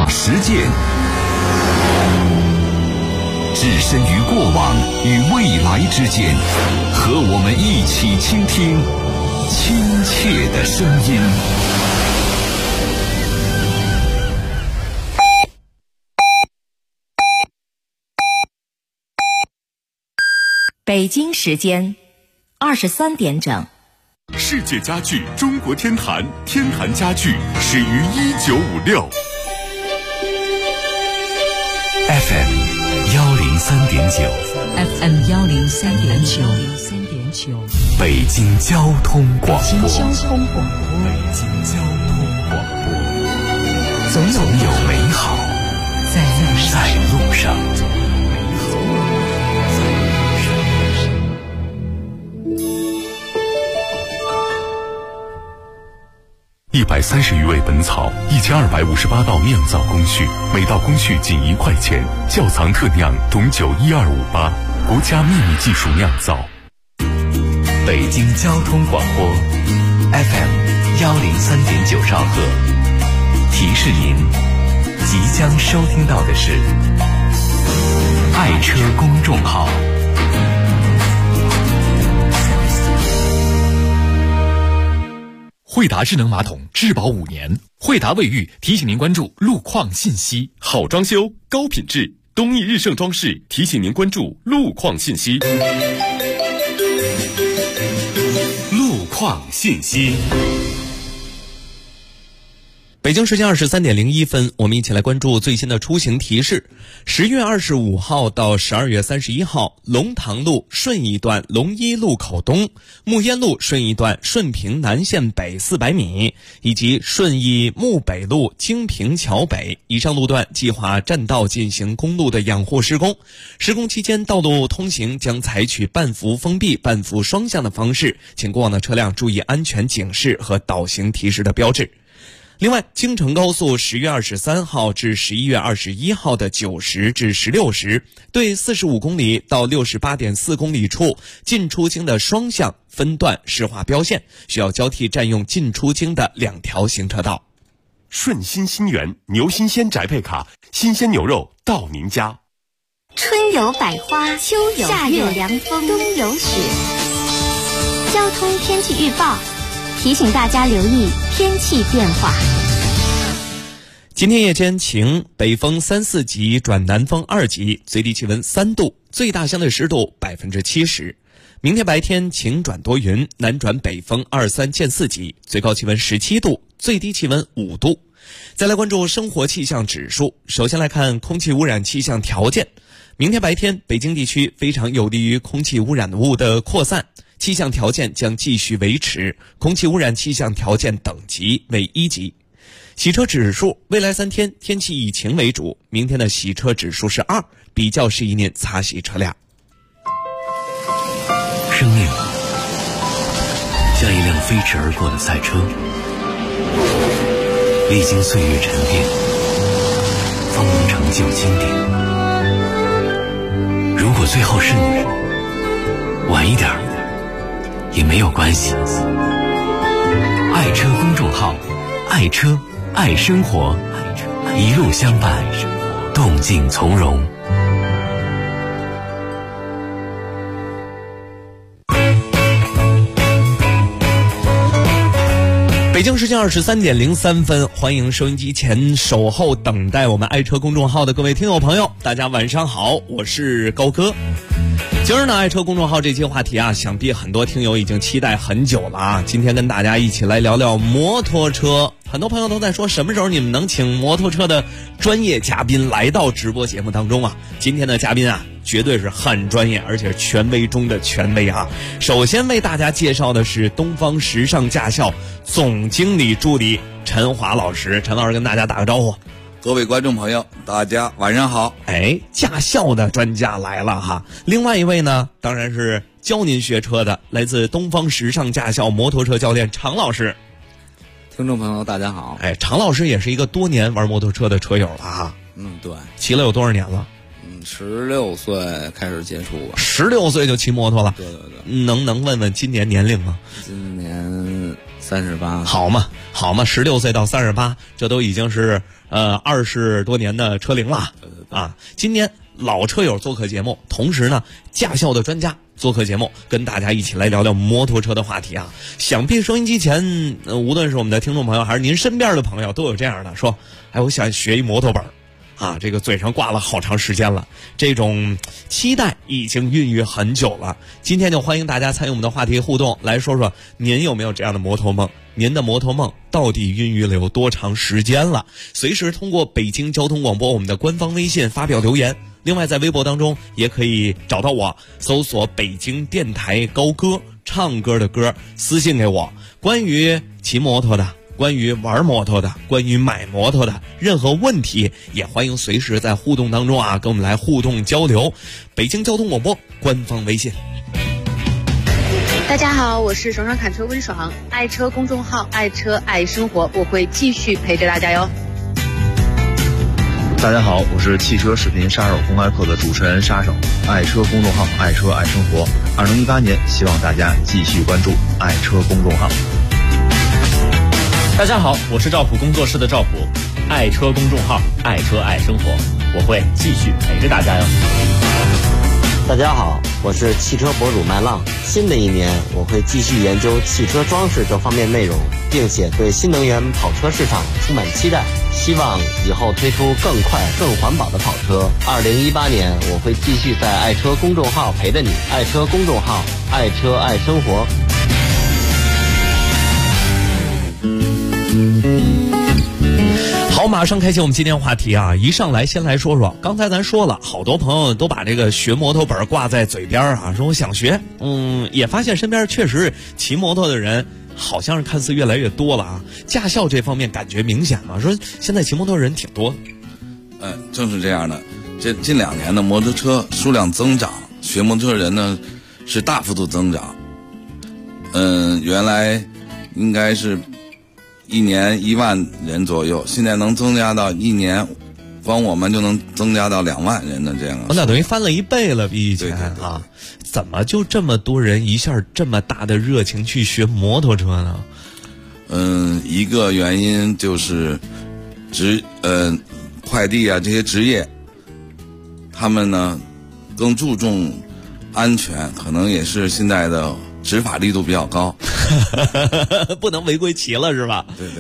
实践，置身于过往与未来之间，和我们一起倾听亲切的声音。 北京时间23点整。 世界家具中国天坛，天坛家具始于1956。 FM 103.9 FM 103.9 北京交通广播。 北京交通广播，总有美好在路上。 130余味本草，1258道酿造工序，每道工序仅1块钱。窖藏特酿董酒12588，国家秘密技术酿造。 北京交通广播 FM 103.9兆赫，提示您即将收听到的是爱车公众号。 惠达智能马桶质保5年，惠达卫浴提醒您关注路况信息。 好装修，高品质，东义日盛装饰提醒您关注路况信息。路况信息。 北京时间23点01分，我们一起来关注最新的出行提示。10月25号到12月31号，龙塘路顺义段龙一路口东、木烟路顺义段顺平南线北400米，以及顺义木北路京平桥北以上路段计划占道进行公路的养护施工。施工期间，道路通行将采取半幅封闭、半幅双向的方式，请过往的车辆注意安全警示和导行提示的标志。另外，京承高速10月23号至11月21号的9时至16时，对45公里到68.4公里处进出京的双向分段实化标线，需要交替占用进出京的2条行车道。 顺心新源牛新鲜宅配卡，新鲜牛肉到您家。 春有百花，秋有夏有凉风，冬有雪。交通天气预报提醒大家留意天气变化。 今天夜间晴，北风3、4级转南风2级，最低气温3度，最大相对湿度70%。明天白天晴转多云，南转北风2、3见4级，最高气温17度，最低气温5度。再来关注生活气象指数，首先来看空气污染气象条件。明天白天，北京地区非常有利于空气污染物的扩散，气象条件将继续维持，空气污染气象条件等级为1级。洗车指数，未来3天天气以晴为主，明天的洗车指数是2，比较适宜您擦洗车辆。 生命像一辆飞驰而过的赛车，历经岁月沉淀，方能成就经典。如果最后是你，晚一点也没有关系。爱车公众号，爱车爱生活，一路相伴，动静从容。 北京时间23点03分，欢迎收音机前守候等待我们爱车公众号的各位听友朋友，大家晚上好，我是高哥。今儿呢，爱车公众号这期话题啊，想必很多听友已经期待很久了啊。今天跟大家一起来聊聊摩托车。很多朋友都在说，什么时候你们能请摩托车的专业嘉宾来到直播节目当中啊？今天的嘉宾啊，绝对是很专业，而且权威中的权威啊。首先为大家介绍的是东方时尚驾校总经理助理陈华老师。陈老师跟大家打个招呼。 各位观众朋友，大家晚上好。 驾校的专家来了哈。另外一位呢，当然是教您学车的，来自东方时尚驾校摩托车教练常老师。 听众朋友大家好。 常老师也是一个多年玩摩托车的车友了哈。 对。 骑了有多少年了 ？16岁开始接触吧。 16岁就骑摩托了？ 对。 能问问今年年龄吗？ 今年 38。 好嘛，16岁到38，这都已经是20多年的车龄了啊。今年老车友做客节目，同时呢，驾校的专家做客节目，跟大家一起来聊聊摩托车的话题啊。想必收音机前，无论是我们的听众朋友，还是您身边的朋友，都有这样的说：“哎，我想学一摩托本啊，这个嘴上挂了好长时间了，这种期待已经孕育很久了。”今天就欢迎大家参与我们的话题互动，来说说您有没有这样的摩托梦？您的摩托梦到底孕育了有多长时间了？随时通过北京交通广播我们的官方微信发表留言。另外在微博当中也可以找到我，搜索北京电台高歌，唱歌的歌，私信给我。关于骑摩托的，关于玩摩托的，关于买摩托的任何问题，也欢迎随时在互动当中啊跟我们来互动交流。北京交通广播官方微信。 大家好，我是爽爽侃车温爽，爱车公众号，爱车爱生活，我会继续陪着大家哟。 大家好，我是汽车视频杀手公开课的主持人杀手，爱车公众号，爱车爱生活。2018年，希望大家继续关注爱车公众号。 大家好，我是赵普工作室的赵普，爱车公众号，爱车爱生活，我会继续陪着大家哟。 大家好，我是汽车博主麦浪。新的一年，我会继续研究汽车装饰这方面内容，并且对新能源跑车市场充满期待，希望以后推出更快更环保的跑车。2018年，我会继续在爱车公众号陪着你，爱车公众号，爱车爱生活。 好，马上开启我们今天话题啊！一上来先来说说，刚才咱说了，好多朋友都把这个学摩托本挂在嘴边啊，说我想学，也发现身边确实骑摩托的人好像是看似越来越多了啊。驾校这方面感觉明显嘛，说现在骑摩托人挺多。 正是这样的，这近2年的摩托车数量增长，学摩托车人呢是大幅度增长。原来应该是1年1万人左右，现在能增加到1年，光我们就能增加到2万人的这样。 那等于翻了1倍了，比以前啊！怎么就这么多人一下这么大的热情去学摩托车呢？ 一个原因就是快递啊这些职业，他们呢更注重安全，可能也是现在的执法力度比较高。 不能违规骑了是吧？ 对，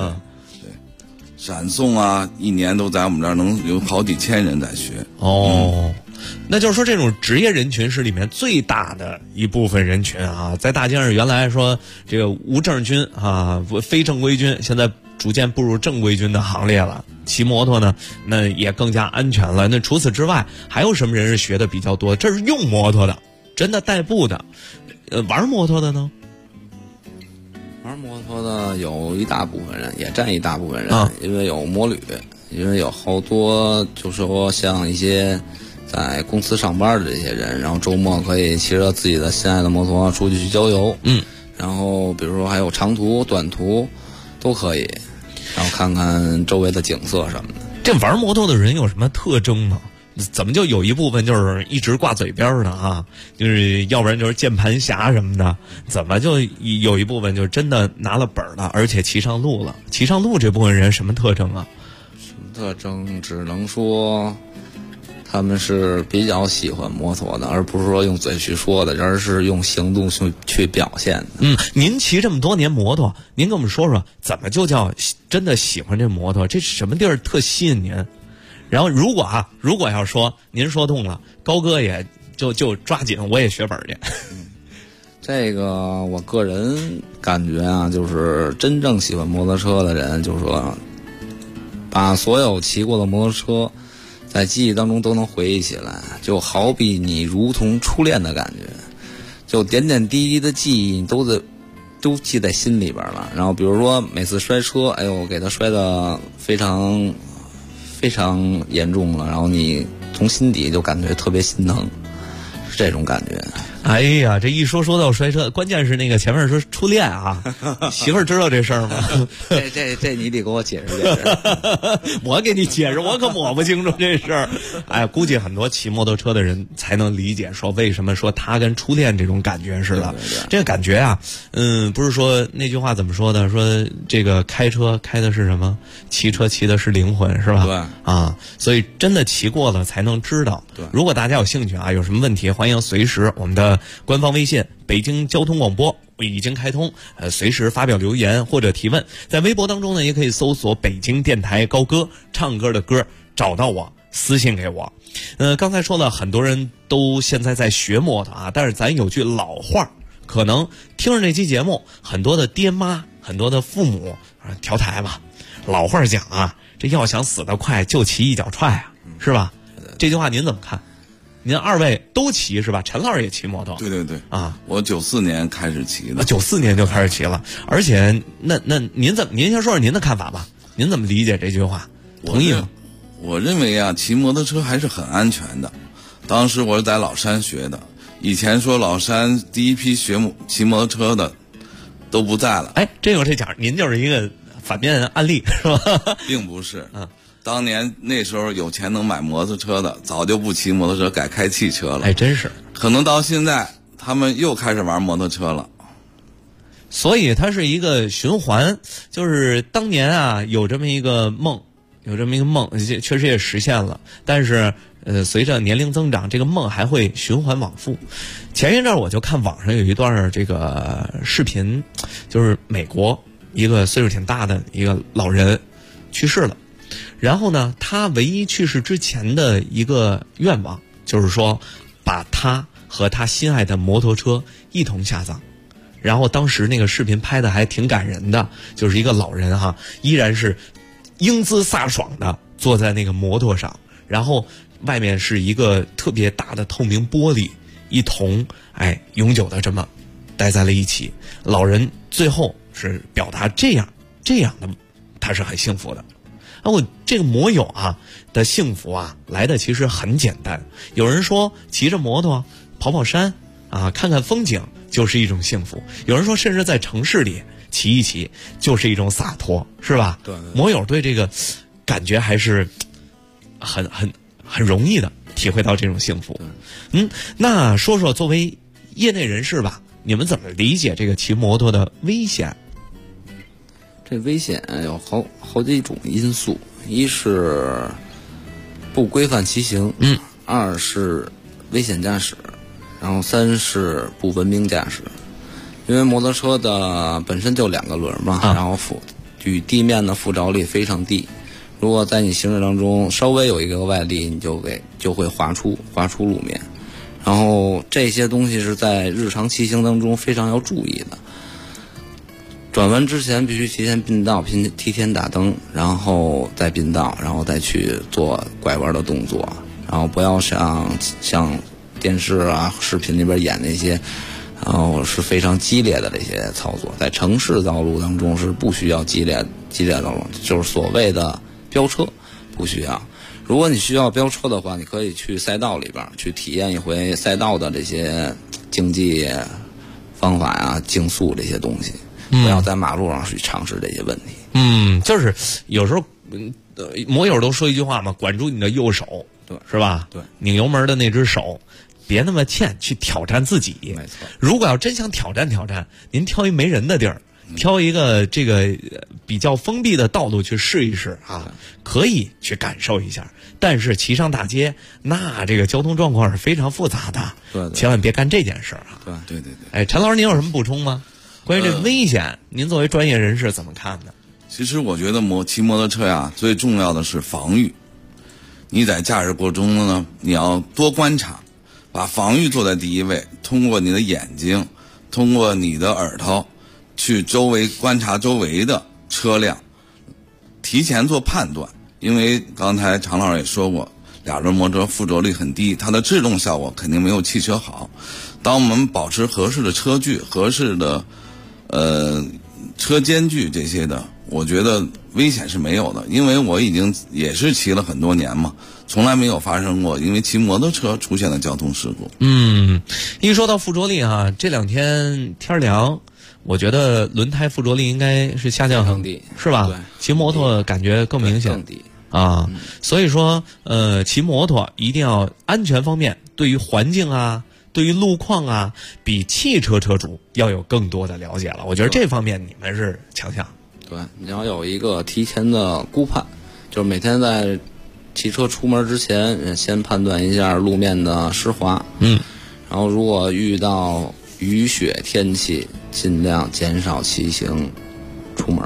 闪送啊，一年都在我们这儿能有好几千人在学。 那就是说这种职业人群是里面最大的一部分人群啊。在大街上原来说这个无证军啊，非正规军，现在逐渐步入正规军的行列了。骑摩托呢，那也更加安全了。那除此之外，还有什么人是学的比较多？这是用摩托的，真的代步的，玩摩托的呢？ 玩摩托的有一大部分人，也占一大部分人，因为有摩旅，因为有好多就说像一些在公司上班的这些人，然后周末可以骑着自己的心爱的摩托出去郊游，然后比如说还有长途、短途都可以，然后看看周围的景色什么的。 这玩摩托的人有什么特征吗？怎么就有一部分就是一直挂嘴边的啊？就是要不然就是键盘侠什么的，怎么就有一部分就真的拿了本了，而且骑上路了？骑上路这部分人什么特征啊？ 什么特征？只能说他们是比较喜欢摩托的，而不是说用嘴去说的，而是用行动去表现的。 您骑这么多年摩托，您跟我们说说，怎么就叫真的喜欢这摩托？这什么地儿特吸引您？然后如果要说您说动了，高哥也就抓紧我也学本去。 这个我个人感觉啊，就是真正喜欢摩托车的人，就是说把所有骑过的摩托车在记忆当中都能回忆起来，就好比你如同初恋的感觉，就点点滴滴的记忆都记在心里边了。然后比如说每次摔车，哎呦给他摔得非常非常严重了，然后你从心底就感觉特别心疼，是这种感觉。 哎呀，这一说到摔车，关键是那个前面说初恋啊，媳妇儿知道这事儿吗？ 这你得给我解释解释。 我给你解释，我可摸不清楚这事儿。哎，估计很多骑摩托车的人才能理解，说为什么说他跟初恋这种感觉似的。这个感觉啊，不是说那句话怎么说的？说这个开车开的是什么？骑车骑的是灵魂，是吧？ 对啊，所以真的骑过了才能知道。 对， 如果大家有兴趣啊，有什么问题，欢迎随时我们的官方微信北京交通广播已经开通，随时发表留言或者提问。在微博当中呢，也可以搜索北京电台高歌，唱歌的歌，找到我私信给我。刚才说了，很多人都现在在学摩托啊，但是咱有句老话，可能听着这期节目，很多的爹妈，很多的父母调台吧。老话讲啊，这要想死得快，就骑一脚踹啊，是吧？这句话您怎么看？您二位都骑是吧？陈老师也骑摩托。 对对对啊， 我94年开始骑的。 94年就开始骑了，而且那您先说说您的看法吧？您怎么理解这句话？同意吗？ 我认为啊，骑摩托车还是很安全的。当时我是在老山学的，以前说老山第一批骑摩托车的都不在了。 哎，这讲，您就是一个反面案例是吧？ 并不是，当年那时候有钱能买摩托车的，早就不骑摩托车，改开汽车了。 哎，真是。 可能到现在，他们又开始玩摩托车了。 所以它是一个循环，就是当年啊有这么一个梦，确实也实现了。但是随着年龄增长，这个梦还会循环往复。前一阵我就看网上有一段这个视频，就是美国一个岁数挺大的一个老人去世了。然后呢，他唯一去世之前的一个愿望，就是说把他和他心爱的摩托车一同下葬。然后当时那个视频拍的还挺感人的，就是一个老人哈，依然是英姿飒爽的坐在那个摩托上，然后外面是一个特别大的透明玻璃，一同永久的这么待在了一起。老人最后是表达这样的，他是很幸福的。我这个摩友啊的幸福啊来的其实很简单。有人说骑着摩托跑跑山啊，看看风景就是一种幸福。有人说甚至在城市里骑一骑就是一种洒脱，是吧？ 对。 摩友对这个感觉还是很容易的体会到这种幸福。那说说作为业内人士吧，你们怎么理解这个骑摩托的危险？ 这危险有好几种因素，一是不规范骑行，二是危险驾驶，然后三是不文明驾驶。因为摩托车的本身就2个轮嘛，然后与地面的附着力非常低，如果在你行驶当中稍微有一个外力，你就会滑出路面。然后这些东西是在日常骑行当中非常要注意的。转弯之前必须提前并道，提前打灯，然后再并道，然后再去做拐弯的动作，然后不要像电视啊、视频里边演那些，然后是非常激烈的这些操作。在城市道路当中是不需要激烈道路，就是所谓的飙车不需要。如果你需要飙车的话，你可以去赛道里边去体验一回赛道的这些竞技方法啊、竞速这些东西。不要在马路上去尝试这些问题。 就是有时候摩友都说一句话嘛，管住你的右手， 对， 是吧？ 对， 拧油门的那只手，别那么欠，去挑战自己。 没错。 如果要真想挑战，您挑一没人的地儿，挑一个这个比较封闭的道路去试一试啊，可以去感受一下。但是骑上大街，那这个交通状况是非常复杂的， 对， 千万别干这件事啊。 对。 陈老师，您有什么补充吗？关于这危险，您作为专业人士怎么看呢？ 其实我觉得骑摩托车呀，最重要的是防御。你在驾驶过程中呢，你要多观察，把防御做在第一位，通过你的眼睛，通过你的耳朵，去周围观察周围的车辆，提前做判断。因为刚才常老师也说过，2轮摩托附着力很低，它的制动效果肯定没有汽车好。当我们保持合适的车距、合适的车间距这些的，我觉得危险是没有的，因为我已经也是骑了很多年嘛，从来没有发生过因为骑摩托车出现的交通事故。 一说到附着力啊，这2天天凉，我觉得轮胎附着力应该是下降很低，是吧？ 对， 骑摩托感觉更明显， 更低啊。所以说，骑摩托一定要安全方面，对于环境啊，对于路况啊，比汽车车主要有更多的了解了。我觉得这方面你们是强项。 对，你要有一个提前的估判，就是每天在骑车出门之前，先判断一下路面的湿滑。然后如果遇到雨雪天气，尽量减少骑行出门。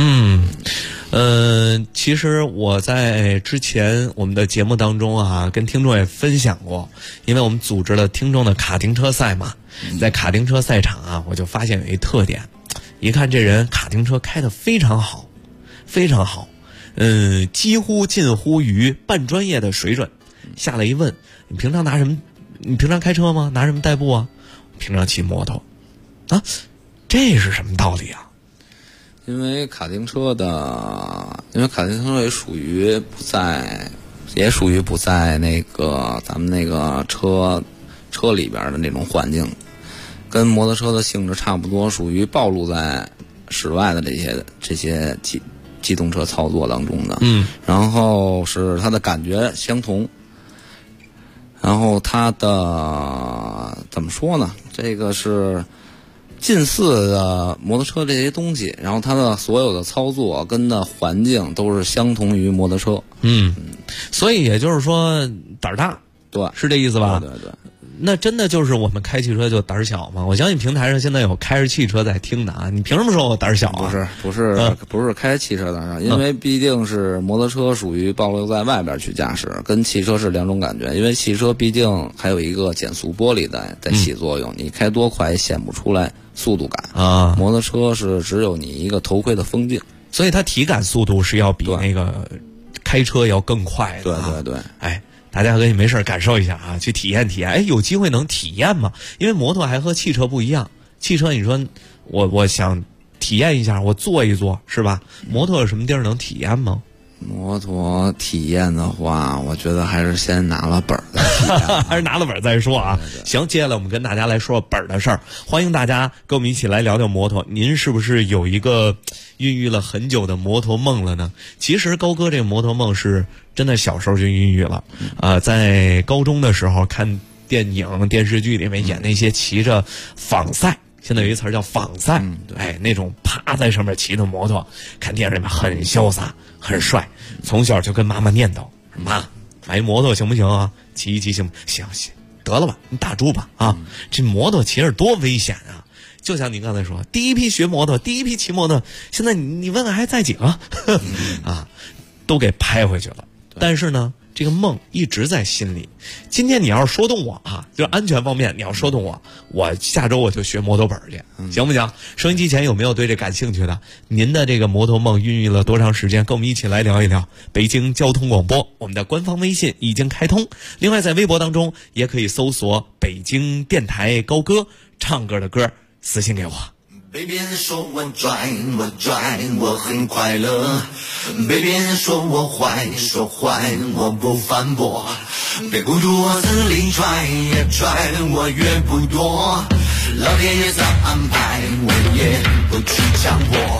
其实我在之前我们的节目当中啊，跟听众也分享过，因为我们组织了听众的卡丁车赛嘛，在卡丁车赛场啊，我就发现有一特点，一看这人卡丁车开得非常好，非常好，几乎近乎于半专业的水准。下来一问，你平常拿什么？你平常开车吗？拿什么代步啊？平常骑摩托啊，这是什么道理啊？ 因为卡丁车也属于不在那个咱们那个车里边的那种环境，跟摩托车的性质差不多，属于暴露在室外的这些机动车操作当中的。然后是它的感觉相同，然后它的怎么说呢？这个是近似的摩托车这些东西，然后它的所有的操作跟的环境都是相同于摩托车。 所以也就是说胆儿大， 对， 是这意思吧？ 对。 那真的就是我们开汽车就胆儿小吗？我相信平台上现在有开着汽车在听的啊，你凭什么说我胆儿小啊？ 不是开汽车胆儿小，因为毕竟是摩托车属于暴露在外边去驾驶，跟汽车是两种感觉。因为汽车毕竟还有一个减速玻璃在起作用，你开多快也显不出来速度感啊。 摩托车是只有你一个头盔的风镜， 所以它体感速度是要比那个开车要更快的。 对， 哎。大家可以没事感受一下啊，去体验体验。哎，有机会能体验吗？因为摩托还和汽车不一样，汽车你说我想体验一下，我坐一坐是吧？摩托有什么地儿能体验吗？ 摩托体验的话，我觉得还是先拿了本儿再体验还是拿了本儿再说啊。 对。 行，接下来我们跟大家来说本儿的事儿。欢迎大家跟我们一起来聊聊摩托。您是不是有一个孕育了很久的摩托梦了呢？其实高哥这个摩托梦是真的小时候就孕育了。在高中的时候看电影电视剧里面演那些骑着仿赛。现在有一词叫仿赛，哎，那种趴在上面骑的摩托，看电视里面很潇洒，很帅。从小就跟妈妈念叨：“妈，买摩托行不行啊？骑一骑行不行？行，得了吧，你打住吧啊！这摩托骑着多危险啊！就像您刚才说，第一批学摩托，第一批骑摩托，现在你问问还在几个啊？都给拍回去了。但是呢，这个梦一直在心里。今天你要是说动我啊，就是安全方面你要说动我下周我就学摩托本去，行不行？收音机前有没有对这感兴趣的？您的这个摩托梦孕育了多长时间？跟我们一起来聊一聊。北京交通广播，我们的官方微信已经开通，另外在微博当中也可以搜索北京电台高歌唱歌的歌，私信给我。 被别人说我拽，我很快乐；被别人说我坏，我不反驳。别孤独我死里拽，越拽我越不躲。老天爷早安排，我也不去强迫。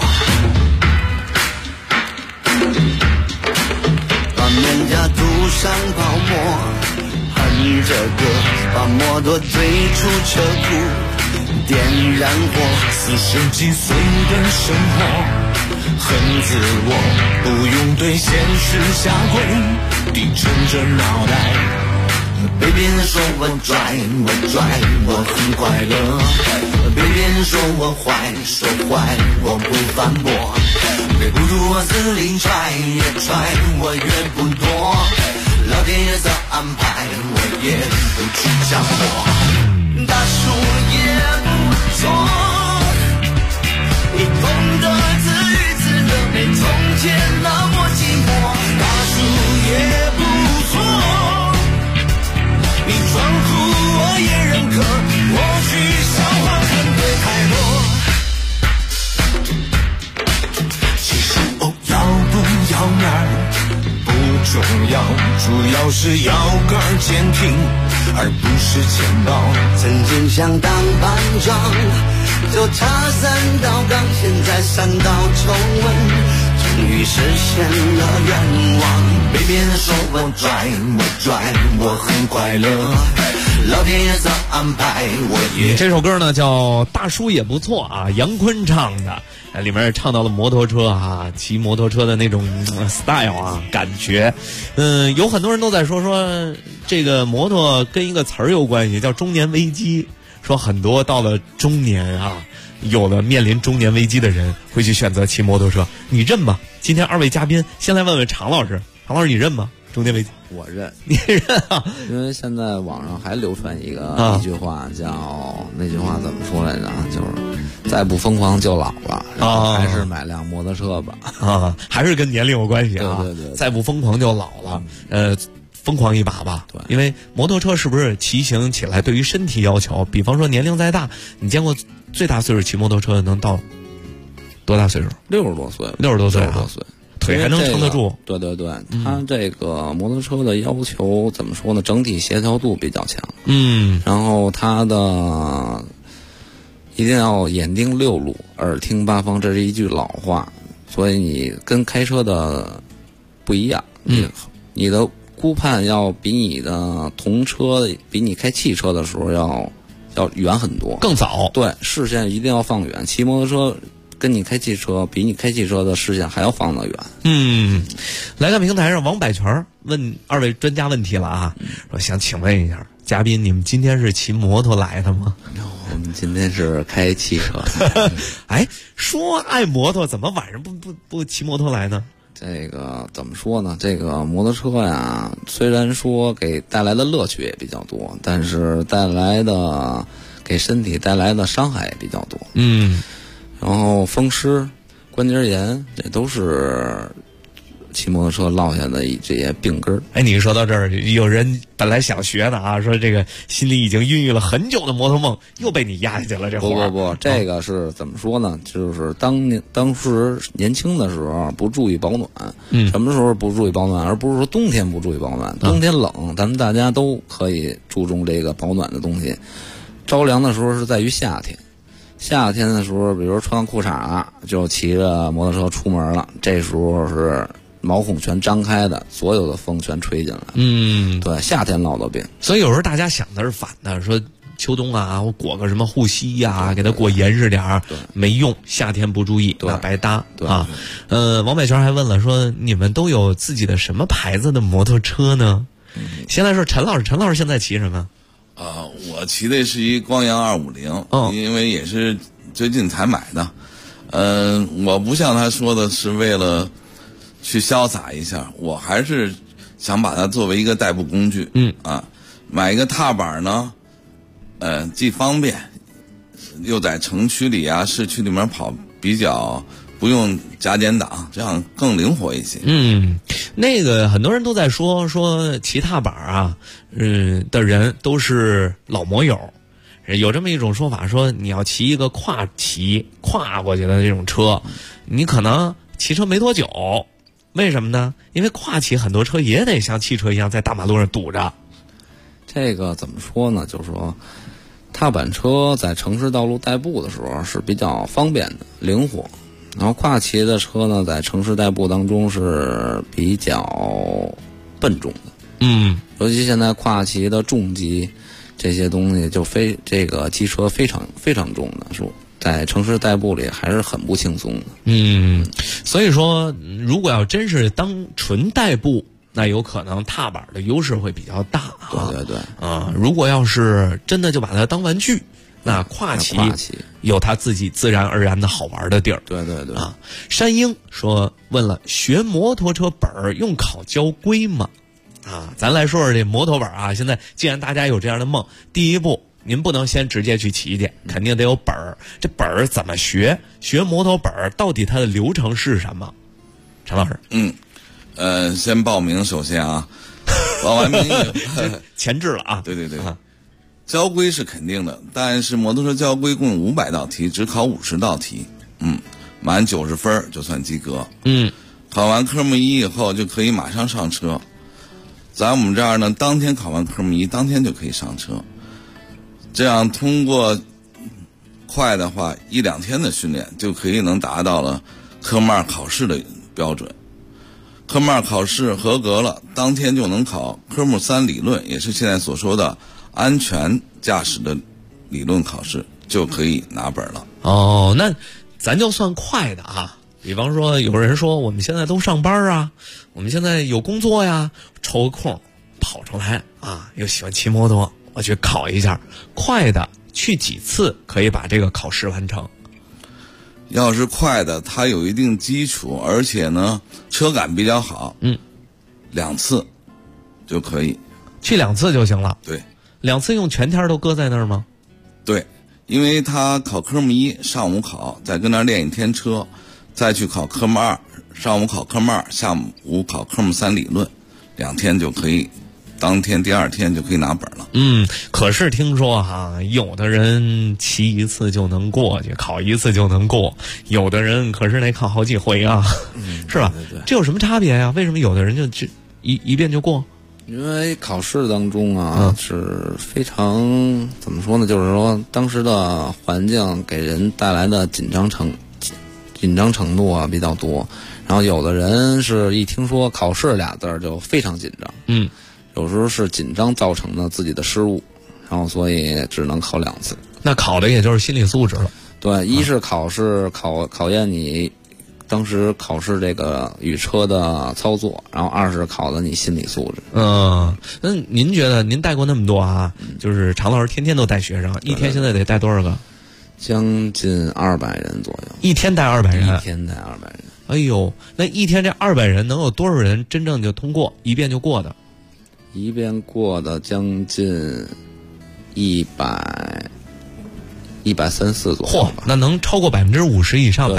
把面颊涂上泡沫，哼着歌，把摩托推出车库。点燃火，40几岁的生活很自我，不用对现实下跪，低沉着脑袋。被别人说我拽，我很快乐；被别人说我坏，我不反驳。别孤独我死里拽，越拽我越不躲。老天爷早安排，我也不去强迫。大树也不错，你懂得自娱自乐，没从前那么寂寞。大树也不错，你装酷我也认可，我去笑话很对太多。其实要要，主要是腰杆坚挺，而不是钱包。曾经想当班长，就差3道杠，现在3道重温，终于实现了愿望。被别人说我拽，我很快乐，老天爷早安排，我也。 这首歌呢叫《大叔也不错》啊，杨坤唱的，里面唱到了摩托车啊，骑摩托车的那种style 啊，感觉。有很多人都在说这个摩托跟一个词儿有关系，叫中年危机。说很多到了中年啊，有了面临中年危机的人会去选择骑摩托车，你认吗？今天2位嘉宾先来问问常老师，常老师你认吗？中年危机？ 我认， 你认啊？ 因为现在网上还流传一句话，叫那句话怎么说来着？就是再不疯狂就老了，然后还是买辆摩托车吧。 啊，还是跟年龄有关系啊。 对， 再不疯狂就老了。疯狂一把吧。对，因为摩托车是不是骑行起来对于身体要求？比方说年龄再大，你见过最大岁数骑摩托车能到多大岁数 ？60多岁。 60多岁，腿还能撑得住。 对，它这个摩托车的要求怎么说呢？整体协调度比较强。然后它的一定要眼盯6路，耳听8方，这是一句老话。所以你跟开车的不一样。你的估判要比你的同车，比你开汽车的时候要远很多， 更早。 对，视线一定要放远。骑摩托车跟你开汽车，比你开汽车的视线还要放得远。 来看平台上王百全问2位专家问题了啊，说想请问一下嘉宾，你们今天是骑摩托来的吗？ 我们今天是开汽车。 哎，说爱摩托，怎么晚上不骑摩托来呢？ 这个怎么说呢？这个摩托车呀，虽然说给带来的乐趣也比较多，但是给身体带来的伤害也比较多。然后风湿、关节炎，这都是骑摩托车落下的这些病根儿。 哎，你说到这儿，有人本来想学的啊，说这个心里已经孕育了很久的摩托梦又被你压下去了。这活不，这个是怎么说呢？就是当时年轻的时候不注意保暖。什么时候不注意保暖？而不是说冬天不注意保暖。冬天冷，咱们大家都可以注重这个保暖的东西。着凉的时候是在于夏天。夏天的时候，比如穿裤衩就骑着摩托车出门了，这时候是毛孔全张开的，所有的风全吹进来。对，夏天落到病。 所以有时候大家想的是反的，说秋冬啊，我裹个什么护膝呀，给它裹严实点儿，没用。夏天不注意，那白搭啊。王百全还问了，说你们都有自己的什么牌子的摩托车呢？先来说陈老师现在骑什么？ 我骑的是一光阳250，因为也是最近才买的。我不像他说的是为了去潇洒一下，我还是想把它作为一个代步工具。买一个踏板呢，既方便，又在城区里啊、市区里面跑，比较不用加减档，这样更灵活一些。 那个很多人都在说骑踏板啊，的人都是老摩友。有这么一种说法，说你要骑一个跨过去的这种车，你可能骑车没多久。为什么呢？因为跨骑很多车也得像汽车一样在大马路上堵着。 这个怎么说呢？就是说踏板车在城市道路代步的时候是比较方便的、灵活。然后跨骑的车呢，在城市代步当中是比较笨重的。尤其现在跨骑的重机这些东西，就这个机车非常非常重的，说在城市代步里还是很不轻松的。 所以说，如果要真是当纯代步，那有可能踏板的优势会比较大。 对。 如果要是真的就把它当玩具，那跨骑有他自己自然而然的好玩的地儿。 对山鹰问了，学摩托车本儿用考交规吗？咱来说说这摩托本啊。现在既然大家有这样的梦，第一步您不能先直接去骑去，肯定得有本儿。这本儿怎么学？学摩托本儿到底它的流程是什么？陈老师。 先报名，首先报完名前置了啊。 对。交规是肯定的，但是摩托车交规共500道题，只考50道题。满90分就算及格。考完科目1以后就可以马上上车。 在我们这儿呢，当天考完科目1，当天就可以上车。这样通过快的话，1-2天的训练就可以能达到了科目2考试的标准。科目2考试合格了，当天就能考科目3理论，也是现在所说的安全驾驶的理论考试，就可以拿本了。 哦，那咱就算快的啊。比方说有人说我们现在都上班啊，我们现在有工作呀，抽个空跑出来啊，又喜欢骑摩托，我去考一下。快的去几次可以把这个考试完成？ 要是快的，它有一定基础，而且呢车感比较好，2次就可以。 去2次就行了？ 对。 2次用全天都搁在那儿吗？ 对，因为他考科目1上午考，再跟那儿练1天车，再去考科目2，上午考科目2，下午考科目3理论，2天就可以，当天第2天就可以拿本了。 可是听说哈，有的人骑1次就能过去，考1次就能过，有的人可是得考好几回啊，是吧？ 对， 这有什么差别呀？为什么有的人就一遍就过？ 因为考试当中啊，是非常怎么说呢？就是说当时的环境给人带来的紧张程度啊比较多。然后有的人是一听说考试俩字就非常紧张，有时候是紧张造成的自己的失误，然后所以只能考2次。 那考的也就是心理素质了。 对，一是考试考验你当时考试这个与车的操作，然后2是考的你心理素质。 那您觉得您带过那么多啊，就是常老师天天都带学生，一天现在得带多少个？ 将近200人左右。 一天带200人？ 一天带200人。 哎呦，那一天这200人能有多少人真正就通过，一遍就过的？ 一遍过的将近130-140左右吧。 那能超过50%以上， 对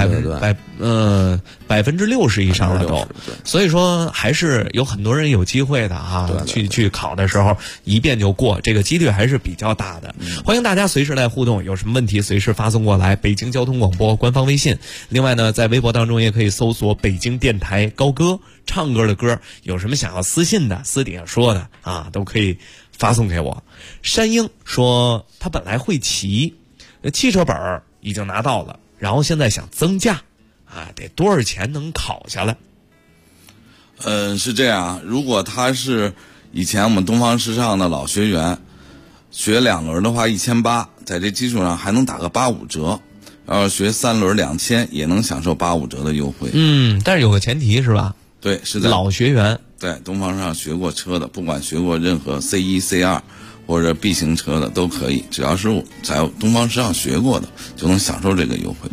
60%以上了都。所以说还是有很多人有机会的啊，去考的时候一遍就过，这个几率还是比较大的。欢迎大家随时来互动，有什么问题随时发送过来，北京交通广播官方微信。另外呢，在微博当中也可以搜索北京电台高歌，唱歌的歌，有什么想要私信的、私底下说的啊，都可以发送给我。山鹰说他本来会骑，汽车本已经拿到了，然后现在想增驾啊，得多少钱能考下来？ 是这样，如果他是以前我们东方时尚的老学员，学2轮的话1800，在这基础上还能打个85折，要是学3轮2000也能享受85折的优惠。 但是有个前提是吧？ 对，是在老学员， 对，东方时尚学过车的，不管学过任何 C1、C2 或者 B 型车的都可以，只要是在东方时尚学过的就能享受这个优惠。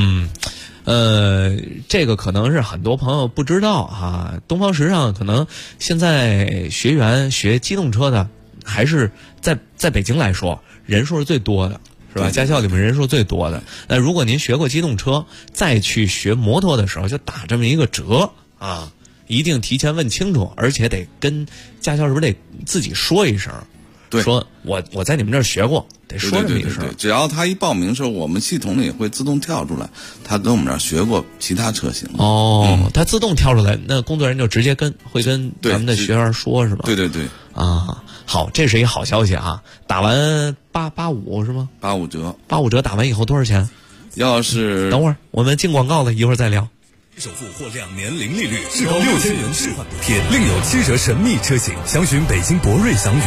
这个可能是很多朋友不知道啊。东方时尚可能现在学员学机动车的，还是在北京来说人数是最多的，是吧？驾校里面人数最多的。那如果您学过机动车，再去学摩托的时候，就打这么一个折啊，一定提前问清楚，而且得跟驾校是不是得自己说一声？ 对， 说我在你们这儿学过，得说这么一声。 对，只要他一报名的时候，我们系统里也会自动跳出来，他跟我们这儿学过其他车型。 他自动跳出来，那工作人员就直接会跟咱们的学员说，是吧？ 对啊，好，这是一个好消息啊！打完885是吗 ？85折 ，85折打完以后多少钱？ 要是等会儿我们进广告了，一会儿再聊。 首付或2年零利率，至高6000元置换补贴，另有7折神秘车型。详询北京博瑞翔宇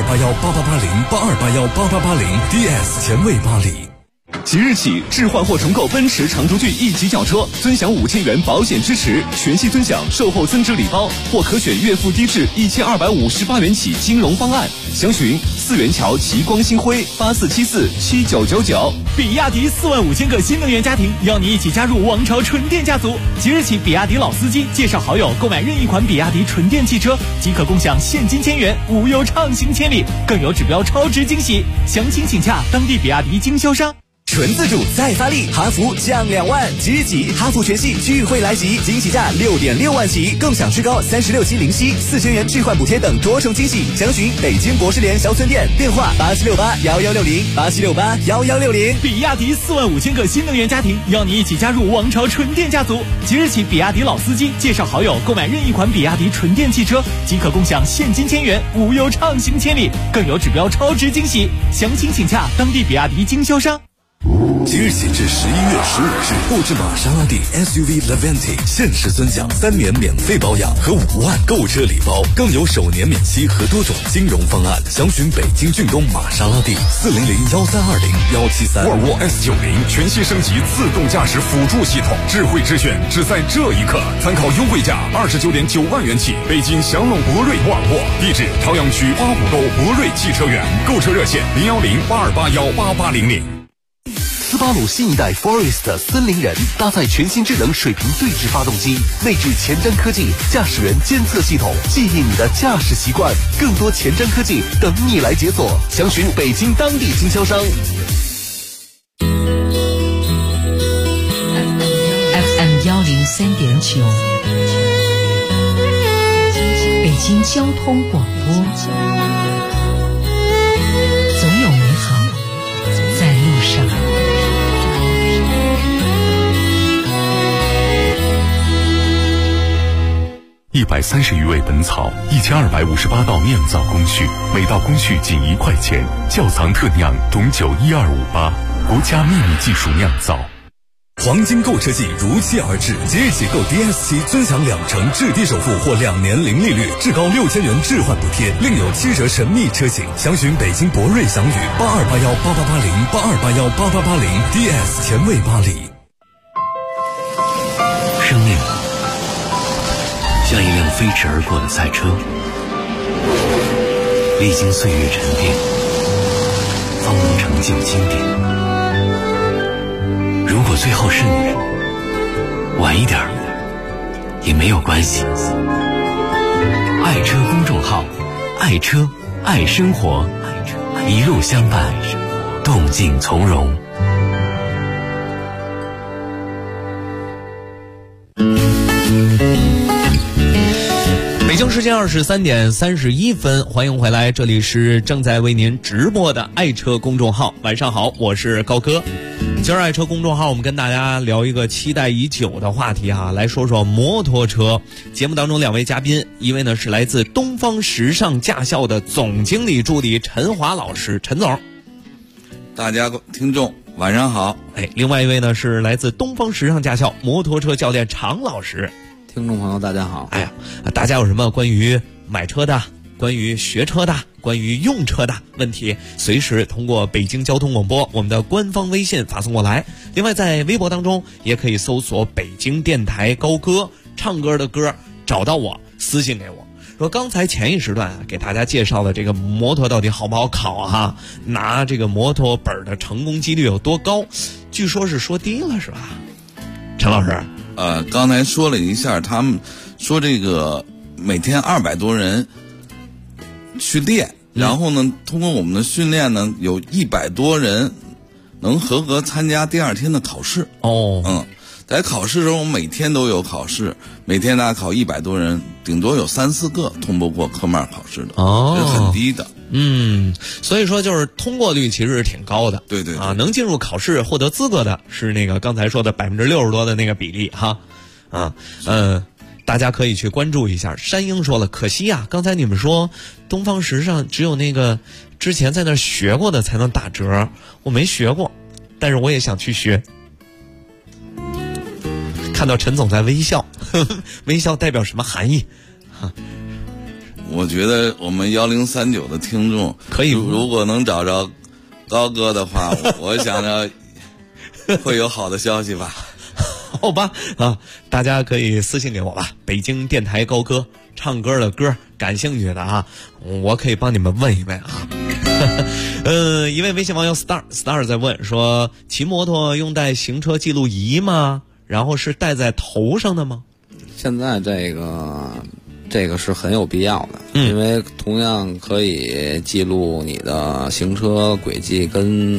8281888082818880 DS 前卫巴黎。 即日起置换或重购奔驰长途骏1级轿车，尊享5000元保险支持，全系尊享售后增值礼包，或可选月付低至1258元起金融方案。详询4元桥奇光星辉84747999。 比亚迪45000个新能源家庭，邀你一起加入王朝纯电家族。即日起，比亚迪老司机介绍好友购买任意款比亚迪纯电汽车，即可共享现金1000元，无忧畅行千里，更有指标超值惊喜。详情请洽当地比亚迪经销商。 纯自主再发力，哈弗降2万，即日起哈弗全系聚会来袭，惊喜价6.6万起，更享至高36期零息，4000元置换补贴等多重惊喜。详询北京博士联销村店，电话87681160，87681160。 比亚迪45000个新能源家庭，邀你一起加入王朝纯电家族。即日起，比亚迪老司机介绍好友购买任意款比亚迪纯电汽车，即可共享现金1000元，无忧畅行千里，更有指标超值惊喜。详情请洽当地比亚迪经销商。 即日起至11月15日，购置玛莎拉蒂 SUV Levante 限时尊享3年免费保养和5万购车礼包，更有首年免息和多种金融方案。详询北京骏东玛莎拉蒂400-1320-173。 沃尔沃 S90 全系升级自动驾驶辅助系统，智慧之选只在这一刻。参考优惠价29.9万元起，北京祥龙博瑞沃尔沃，地址朝阳区花湖沟博瑞汽车园，购车热线010-8281-8800。 斯巴鲁新一代 Forest 森林人搭载全新智能水平对置发动机，内置前瞻科技驾驶员监测系统，记忆你的驾驶习惯。更多前瞻科技等你来解锁，详询北京当地经销商。 FM 103.9，北京交通广播，总有美好在路上。 130余味本草，1258道酿造工序，每道工序仅1块钱。窖藏特酿董酒12588，国家秘密技术酿造。 黄金购车季如期而至，即日起购 DS7尊享2成至低首付或2年零利率，至高6000元置换补贴，另有7折神秘车型。详询北京博瑞祥宇82818880，82818880 DS 前卫巴黎。 生命像一辆飞驰而过的赛车，历经岁月沉淀，方能成就经典。如果最后是你，晚一点也没有关系。爱车公众号，爱车爱生活，一路相伴，动静从容。 北京时间23:31，欢迎回来，这里是正在为您直播的爱车公众号。晚上好，我是高哥。今儿爱车公众号我们跟大家聊一个期待已久的话题啊，来说说摩托车。节目当中2位嘉宾，一位呢是来自东方时尚驾校的总经理助理陈华老师，陈总。 大家听众晚上好。 另外一位呢是来自东方时尚驾校摩托车教练常老师。 听众朋友大家好。 大家有什么关于买车的、关于学车的、关于用车的问题，随时通过北京交通广播我们的官方微信发送过来。另外在微博当中也可以搜索北京电台高歌，唱歌的歌，找到我私信给我。说刚才前一时段给大家介绍的这个摩托到底好不好考啊，拿这个摩托本的成功几率有多高，据说是说低了是吧，陈老师？ 刚才说了一下，他们说这个每天200多人去练，然后呢，通过我们的训练呢，有100多人能合格参加第2天的考试。在考试的时候，我们每天都有考试，每天大概考100多人，顶多有3-4个通不过科目考试的，这是很低的。 所以说就是通过率其实是挺高的。 对对啊，能进入考试获得资格的是那个刚才说的60%多的那个比例哈。大家可以去关注一下。山鹰说了，可惜啊，刚才你们说东方时尚只有那个之前在那学过的才能打折，我没学过，但是我也想去学。看到陈总在微笑，微笑代表什么含义？ 我觉得我们1039的听众可以， 如果能找着高哥的话，我想着会有好的消息吧。 好吧大家可以私信给我吧，北京电台高歌，唱歌的歌，感兴趣的啊，我可以帮你们问一问啊。一位微信网友 star 在问说，骑摩托用带行车记录仪吗？然后是戴在头上的吗？ 现在这个是很有必要的，因为同样可以记录你的行车轨迹跟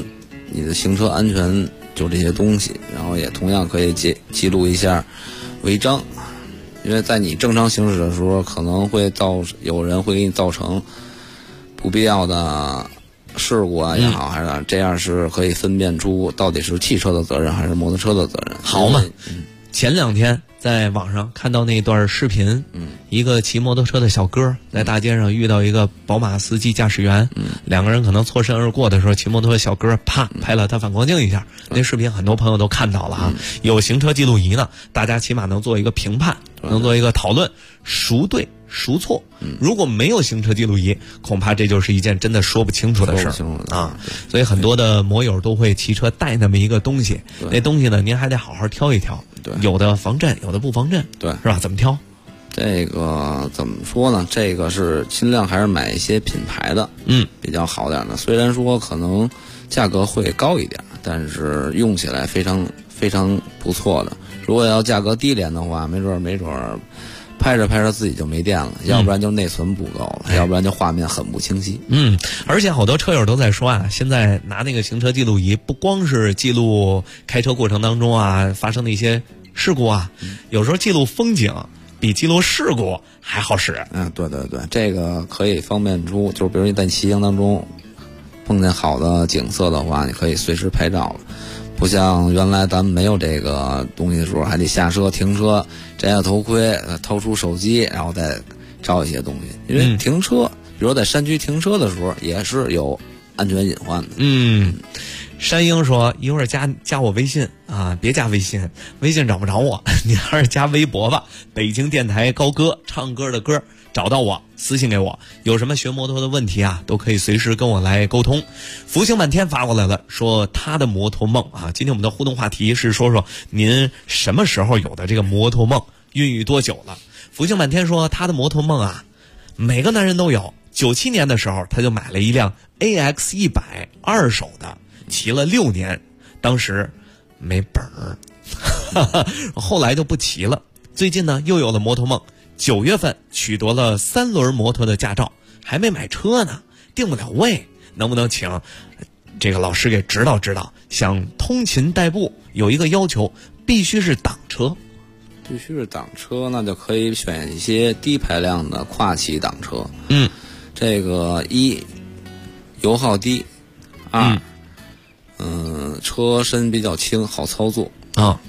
你的行车安全就这些东西，然后也同样可以记录一下违章，因为在你正常行驶的时候，可能会有人会给你造成不必要的事故啊也好，还是这样是可以分辨出到底是汽车的责任还是摩托车的责任。 好嘛，前2天在网上看到那段视频，一个骑摩托车的小哥在大街上遇到一个宝马司机驾驶员，两个人可能错身而过的时候，骑摩托车小哥啪拍了他反光镜一下，那视频很多朋友都看到了啊。有行车记录仪呢，大家起码能做一个评判，能做一个讨论，孰对孰错。如果没有行车记录仪，恐怕这就是一件真的说不清楚的事啊。所以很多的摩友都会骑车带那么一个东西，那东西呢，您还得好好挑一挑，有的防震，有的不防震， 对， 是吧？怎么挑？ 这个怎么说呢？这个是尽量还是买一些品牌的，比较好点的。虽然说可能价格会高一点，但是用起来非常非常不错的。如果要价格低廉的话，没准拍着自己就没电了，要不然就内存不够了，要不然就画面很不清晰。 而且好多车友都在说啊，现在拿那个行车记录仪，不光是记录开车过程当中啊发生的一些事故啊，有时候记录风景比记录事故还好使。 对，这个可以方便出，就是比如你在骑行当中碰见好的景色的话，你可以随时拍照了。不像原来咱们没有这个东西的时候，还得下车停车，摘下头盔，掏出手机，然后再照一些东西。因为停车，比如在山区停车的时候，也是有安全隐患的。 山鹰说一会儿加我微信啊，别加微信，微信找不着我，你还是加微博吧。北京电台高歌唱歌的歌，找到我私信给我，有什么学摩托的问题啊，都可以随时跟我来沟通。福星满天发过来了，说他的摩托梦啊。今天我们的互动话题是说说您什么时候有的这个摩托梦，孕育多久了？福星满天说他的摩托梦啊，每个男人都有。97年的时候他就买了一辆 AX100 二手的，骑了6年，当时没本儿，后来就不骑了。最近呢又有了摩托梦，9月份取得了3轮摩托的驾照，还没买车呢，定不了位，能不能请这个老师给指导指导？想通勤代步，有一个要求，必须是挡车。 必须是挡车，那就可以选一些低排量的跨骑挡车。这个1油耗低，2车身比较轻，好操作啊。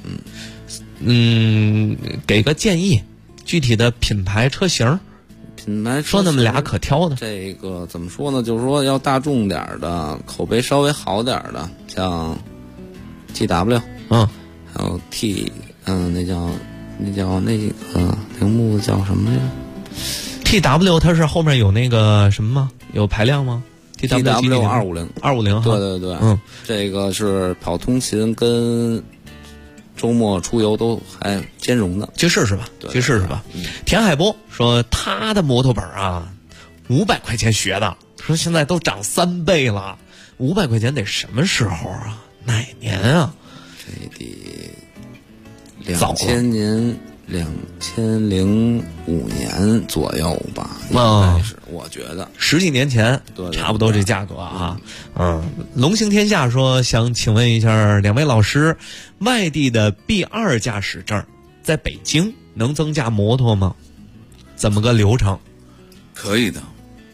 给个建议，具体的品牌车型。说那么俩可挑的。 这个怎么说呢？就是说要大众点的，口碑稍微好点的，像 TW， 还有 那个铃木叫什么呀 ？TW 它是后面有那个什么吗？有排量吗？TW 250，对，这个是跑通勤跟周末出游都还兼容的， 去试试吧。田海波说他的摩托本啊，500块钱学的，说现在都涨3倍了，500块钱得什么时候啊？哪年啊？ 这得2005年左右吧，应该是，我觉得 10几年前，差不多这价格啊。龙行天下说想请问一下2位老师，外地的 B2 驾驶证在北京能增驾摩托吗？怎么个流程？ 可以的，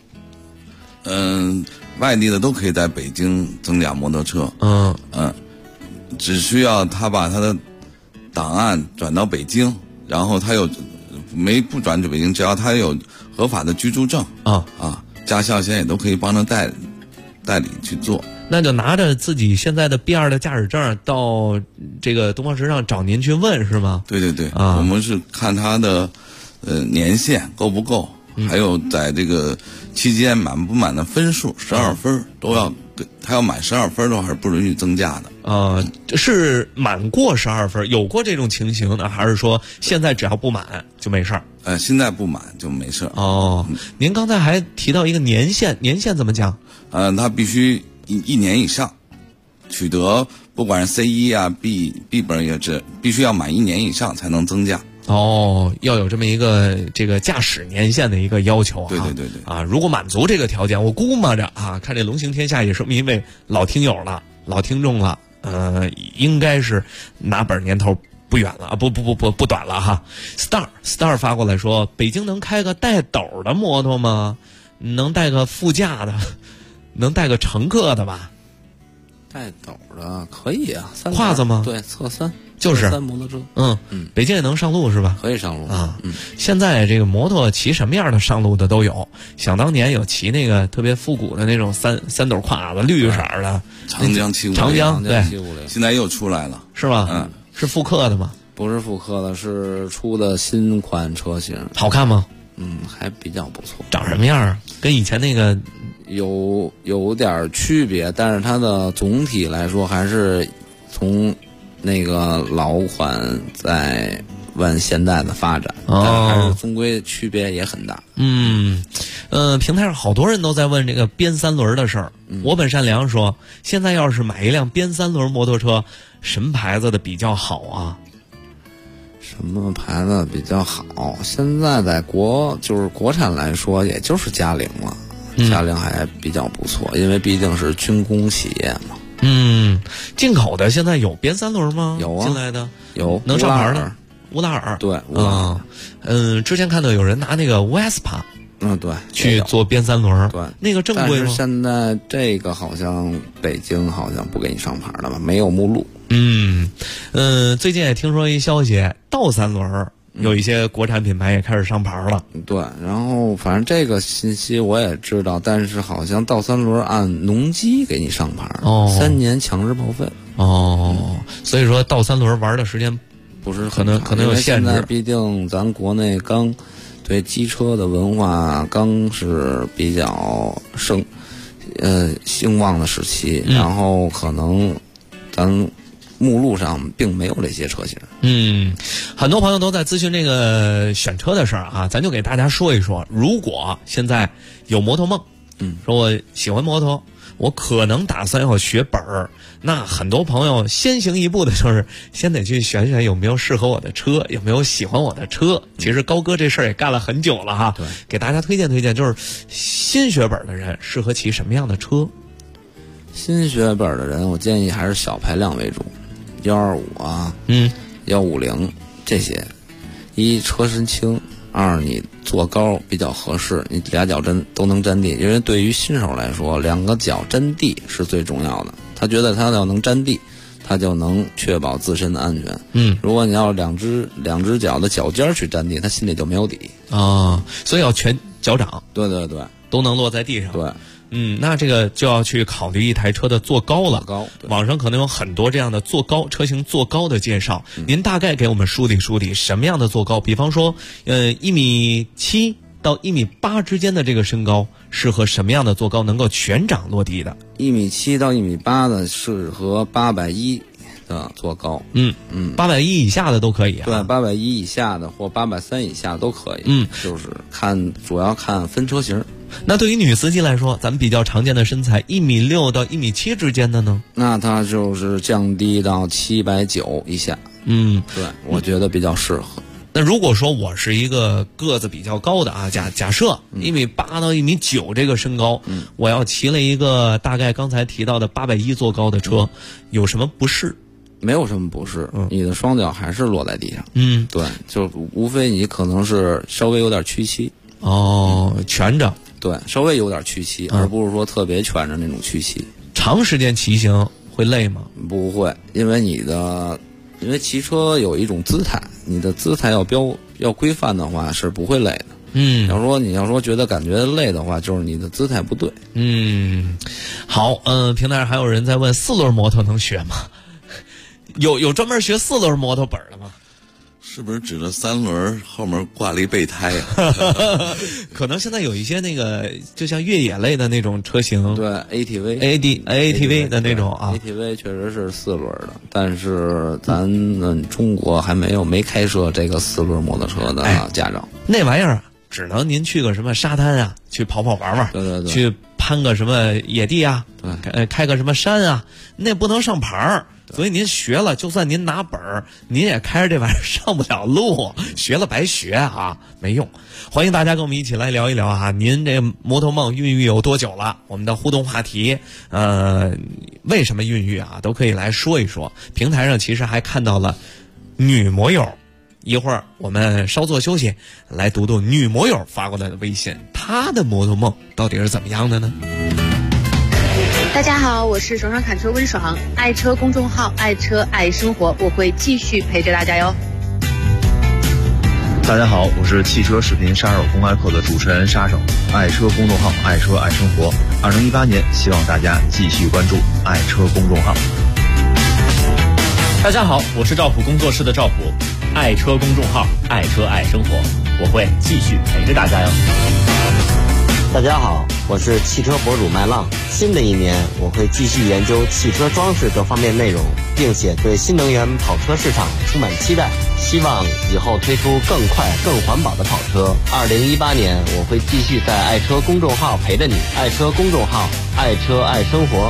外地的都可以在北京增驾摩托车。只需要他把他的档案转到北京，然后他不转至北京，只要他有合法的居住证驾校现在也都可以帮着代理去做。 那就拿着自己现在的 B2 的驾驶证到这个东方时尚找您去问是吗？ 对，我们是看他的年限够不够，还有在这个期间满不满的分数，12分都要。他要满12分的话是不允许增加的。 是满过12分，有过这种情形呢，还是说现在只要不满就没事儿？ 现在不满就没事儿。您刚才还提到一个年限怎么讲？ 他必须1年以上取得，不管是 C1 啊 B 本也是必须要满1年以上才能增加。 要有这么一个这个驾驶年限的一个要求啊。 对如果满足这个条件，我估摸着啊，看这龙行天下也是一位老听友了， 老听众了，应该是拿本年头不远了啊，不短了哈。Star 发过来说，北京能开个带斗的摩托吗？能带个副驾的，能带个乘客的吧？ 带斗的可以啊， 胯子吗？ 对，侧三。 就是三摩托车， 北京也能上路是吧？ 可以上路啊。现在这个摩托骑什么样的上路的都有。想当年有骑那个特别复古的那种三斗胯子，绿色的长江 750，对， 现在又出来了， 是吧？是复刻的吗？ 不是复刻的，是出的新款车型。 好看吗？ 还比较不错。 长什么样啊？跟以前那个有点区别，但是它的总体来说还是从那个老款在往现代的发展，但还是终归区别也很大。 平台上好多人都在问这个编三轮的事儿。我本善良说，现在要是买一辆编三轮摩托车，什么牌子的比较好啊？ 什么牌子比较好？现在在国产来说，也就是嘉陵了。嘉陵还比较不错，因为毕竟是军工企业嘛。 进口的现在有编三轮吗？ 有啊， 进来的有能上牌的乌拉尔， 对，乌拉尔。 之前看到有人拿那个 Vespa， 对， 去做编三轮， 对， 那个正规吗？ 但是现在这个好像北京好像不给你上牌了吧？没有目录。 最近也听说一消息，倒三轮有一些国产品牌也开始上牌了。 对，然后反正这个信息我也知道，但是好像倒三轮按农机给你上牌，3年强制报废。 所以说倒三轮玩的时间不是可能有限制。 毕竟咱国内刚对机车的文化刚是比较兴旺的时期，然后可能咱目录上并没有这些车型。 很多朋友都在咨询这个选车的事儿啊，咱就给大家说一说。如果现在有摩托梦，说我喜欢摩托，我可能打算要学本儿，那很多朋友先行一步的就是先得去选选有没有适合我的车，有没有喜欢我的车。其实高哥这事儿也干了很久了哈，给大家推荐，就是新学本的人适合骑什么样的车？ 新学本的人，我建议还是小排量为主，125啊，150这些。一，车身轻；二，你坐高比较合适，你俩脚都能沾地。因为对于新手来说，2个脚沾地是最重要的。他觉得他要能沾地，他就能确保自身的安全。如果你要两只脚的脚尖去沾地，他心里就没有底所以要全脚掌， 对， 都能落在地上。 对。 那这个就要去考虑一台车的坐高了。网上可能有很多这样的坐高车型坐高的介绍，您大概给我们梳理梳理什么样的坐高？比方说，1.7米到1.8米之间的这个身高适合什么样的坐高能够全掌落地的 ？1.7米到1.8米的适合810的坐高。 810以下的都可以啊。 对，810以下的或830以下都可以。就是主要看分车型。 那对于女司机来说，咱们比较常见的身材1.6米到1.7米之间的呢？ 那它就是降低到790以下。对，我觉得比较适合。 那如果说我是一个个子比较高的啊，假设1.8米到1.9米这个身高，我要骑了一个大概刚才提到的810坐高的车，有什么不适？ 没有什么不适，你的双脚还是落在地上。对，就无非你可能是稍微有点屈膝。 蜷着。 对，稍微有点屈膝，而不是说特别蜷着那种屈膝。 长时间骑行会累吗？ 不会，因为骑车有一种姿态，你的姿态要规范的话是不会累的。你要说觉得感觉累的话，就是你的姿态不对。 好，平台上还有人在问4轮摩托能学吗？有专门学4轮摩托本的吗？ 是不是指着3轮后面挂了一备胎啊？ 可能现在有一些那个就像越野类的那种车型， 对 ATV 的那种啊 ，ATV 确实是4轮的，但是咱们中国还没开设这个4轮摩托车的驾照。 那玩意儿只能您去个什么沙滩啊，去跑玩玩， 对， 去攀个什么野地啊，开个什么山啊，那不能上牌儿。 所以您学了，就算您拿本儿，您也开着这玩意儿上不了路，学了白学啊，没用。欢迎大家跟我们一起来聊一聊啊，您这摩托梦孕育有多久了？我们的互动话题，为什么孕育啊，都可以来说一说。平台上其实还看到了女摩友，一会儿我们稍作休息，来读读女摩友发过来的微信，她的摩托梦到底是怎么样的呢？ 大家好，我是爽爽侃车温爽，爱车公众号，爱车爱生活，我会继续陪着大家哟。 大家好，我是汽车视频杀手公开课的主持人杀手，爱车公众号，爱车爱生活。2018年，希望大家继续关注爱车公众号。 大家好，我是赵普工作室的赵普，爱车公众号，爱车爱生活，我会继续陪着大家哟。 大家好，我是汽车博主麦浪。新的一年，我会继续研究汽车装饰这方面内容，并且对新能源跑车市场充满期待，希望以后推出更快、更环保的跑车。2018年，我会继续在爱车公众号陪着你，爱车公众号，爱车爱生活。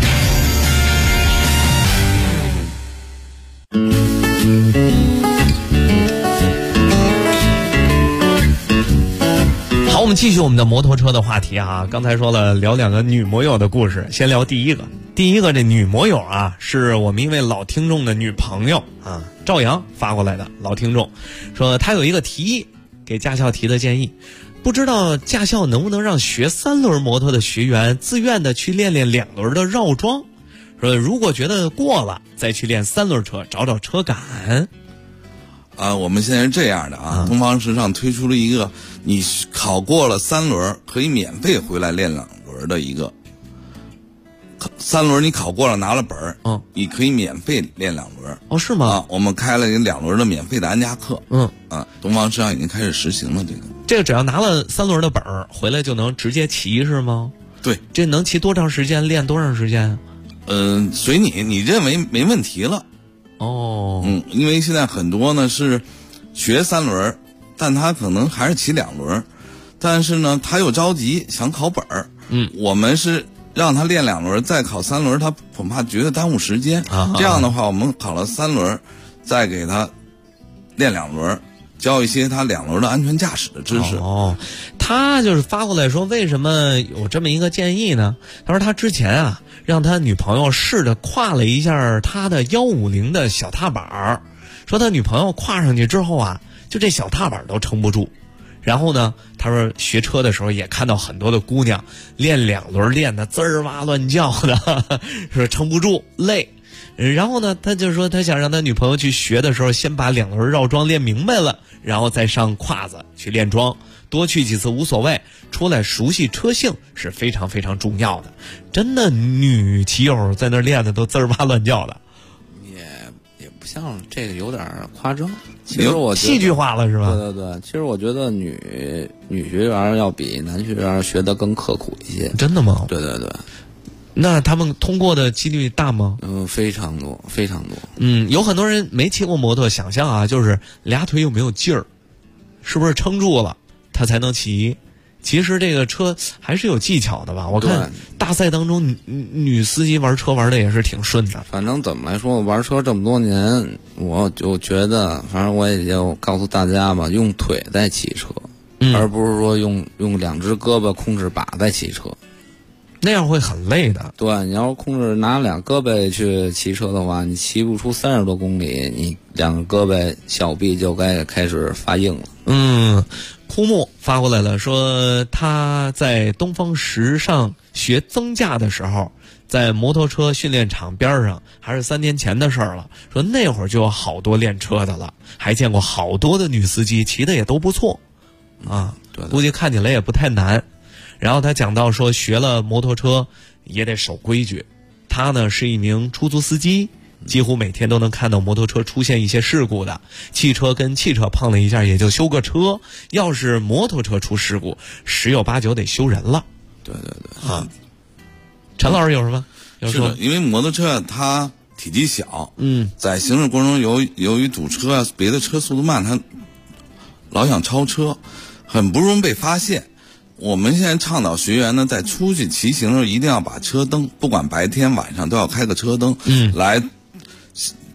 好，我们继续我们的摩托车的话题啊。刚才说了聊两个女摩友的故事，先聊第一个。这女摩友啊，是我们一位老听众的女朋友啊，赵阳发过来的老听众，说他有一个提议，给驾校提的建议，不知道驾校能不能让学3轮摩托的学员自愿的去练练2轮的绕桩，说如果觉得过了，再去练3轮车，找找车感。 我们现在是这样的啊，东方时尚推出了一个，你考过了3轮可以免费回来练2轮的一个。3轮你考过了拿了本儿，你可以免费练2轮。 哦，是吗？ 我们开了一个2轮的免费的安家课。东方时尚已经开始实行了这个。 这个只要拿了3轮的本儿回来就能直接骑是吗？ 对。 这能骑多长时间？练多长时间？ 随你认为没问题了。因为现在很多呢是学3轮，但他可能还是骑2轮，但是呢他又着急想考本儿。我们是让他练2轮再考3轮，他恐怕觉得耽误时间。这样的话，我们考了3轮，再给他练2轮，教一些他2轮的安全驾驶的知识。 他就是发过来说，为什么有这么一个建议呢？他说他之前啊，让他女朋友试着跨了一下他的150的小踏板，说他女朋友跨上去之后啊，就这小踏板都撑不住。然后呢，他说学车的时候也看到很多的姑娘练2轮练的滋儿哇乱叫的，说撑不住累。然后呢，他就说他想让他女朋友去学的时候，先把2轮绕桩练明白了，然后再上胯子去练桩，多去几次无所谓，出来熟悉车性是非常非常重要的。真的，女骑友在那练的都滋儿哇乱叫的， 也不像这个有点夸张。其实我戏剧化了是吧？ 对对对，其实我觉得女学员要比男学员学得更刻苦一些。 真的吗？ 对对对。 那他们通过的几率大吗？ 非常多，非常多。 有很多人没骑过摩托，想象啊，就是俩腿有没有劲儿，是不是撑住了他才能骑？其实这个车还是有技巧的吧？我看大赛当中女司机玩车玩的也是挺顺的。 反正怎么来说，玩车这么多年，我就觉得，反正我也就告诉大家吧，用腿在骑车，而不是说用2只胳膊控制把在骑车。 那样会很累的。 对，你要是控制拿2胳膊去骑车的话，你骑不出30多公里，你2个胳膊小臂就该开始发硬了。 枯木发过来了，说他在东方时尚学增驾的时候，在摩托车训练场边上，还是3年前的事儿了。说那会儿就有好多练车的了，还见过好多的女司机，骑的也都不错啊。 对， 估计看起来也不太难。然后他讲到说，学了摩托车也得守规矩。他呢是一名出租司机，几乎每天都能看到摩托车出现一些事故的，汽车跟汽车碰了一下也就修个车，要是摩托车出事故，10有8九得修人了。 对对对。 陈老师有什么？ 是的，因为摩托车它体积小，在行驶过程中由于堵车啊，别的车速度慢，它老想超车，很不容易被发现。我们现在倡导学员呢，在出去骑行的时候，一定要把车灯，不管白天晚上都要开个车灯，来